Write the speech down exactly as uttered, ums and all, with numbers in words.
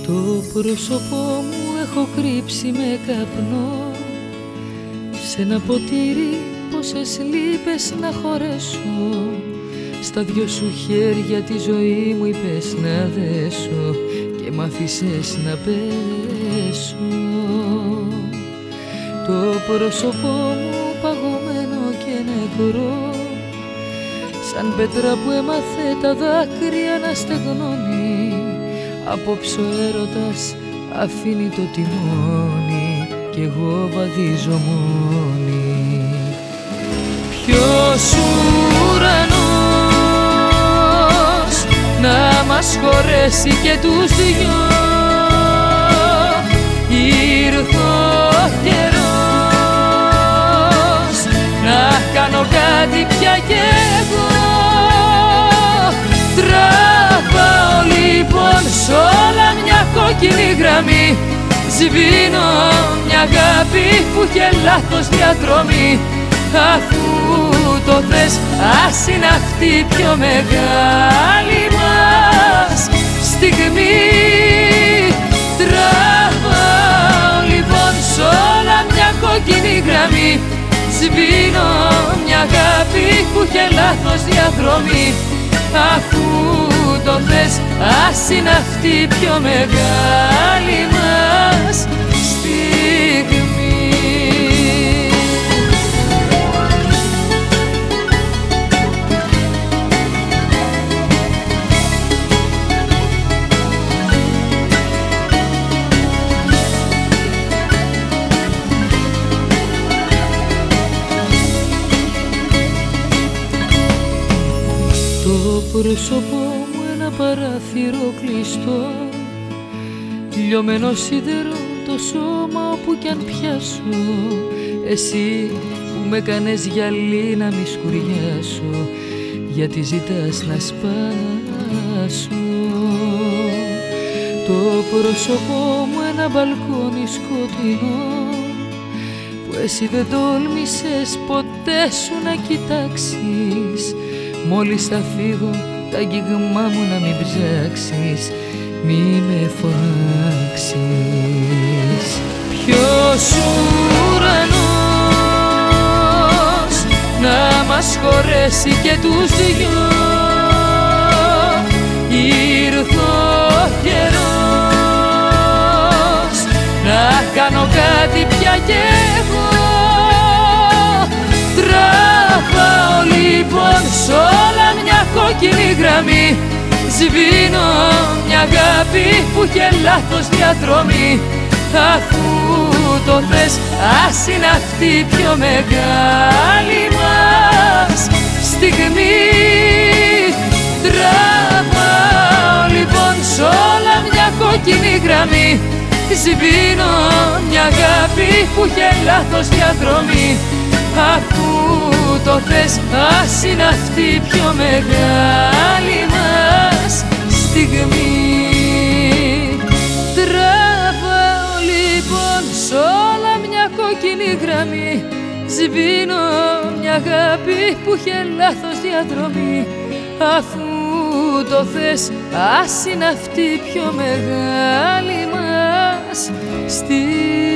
Το πρόσωπό μου έχω κρύψει με καπνό σε ένα ποτήρι πόσες λύπες να χωρέσω. Στα δυο σου χέρια τη ζωή μου είπες να δέσω και μ' άφησες να πέσω. Το πρόσωπό μου παγωμένο και νεκρό, σαν πέτρα που έμαθε τα δάκρυα να στεγνώνει. Απόψε ο έρωτας αφήνει το τιμόνι κι εγώ βαδίζω μόνη. Ποιος ουρανός να μας χωρέσει και τους δυο, ήρθε ο καιρός να κάνω κάτι πια κι εγώ. Τραβάω λοιπόν σ' όλα μια κόκκινη γραμμή, σβήνω μια αγάπη που είχε λάθος διαδρομή. Αφού το θες ας είναι αυτή η πιο μεγάλη μας στιγμή. Τραβάω λοιπόν σ' όλα μια κόκκινη γραμμή, σβήνω μια αγάπη που είχε λάθος διαδρομή. Αφού το θες ας είναι αυτή η πιο μεγάλη μας στιγμή. Το πρόσωπό μου ένα παράθυρο κλειστό, λιωμένο σίδερο το σώμα όπου κι αν πιάσω. Εσύ που με κάνες γυαλί να μη σκουριάσω, γιατί ζητάς να σπάσω. Το πρόσωπό μου ένα μπαλκόνι σκοτεινό, που εσύ δεν τόλμησες ποτέ σου να κοιτάξεις. Μόλις θα φύγω τα αγγίγμά μου να μην ψάξεις, μη με φωνάξεις. Ποιος ουρανός να μας χωρέσει και τους δυο, ήρθε ο καιρός να κάνω κάτι πια κι εγώ. Τραβάω λοιπόν σ' όλα μια κόκκινη γραμμή, σβήνω μια αγάπη που είχε λάθος διαδρομή. Αφού το θες ας είναι αυτή η πιο μεγάλη μας στιγμή. Τραβάω λοιπόν σ' όλα μια κόκκινη γραμμή, σβήνω μια αγάπη που είχε λάθος διαδρομή. Αφού το θες ας είναι αυτή η πιο μεγάλη μας στιγμή. Τραβάω λοιπόν σ' όλα μια κόκκινη γραμμή, σβήνω μια αγάπη που είχε λάθος διαδρομή. Αφού το θες ας είναι αυτή η πιο μεγάλη μας στιγμή.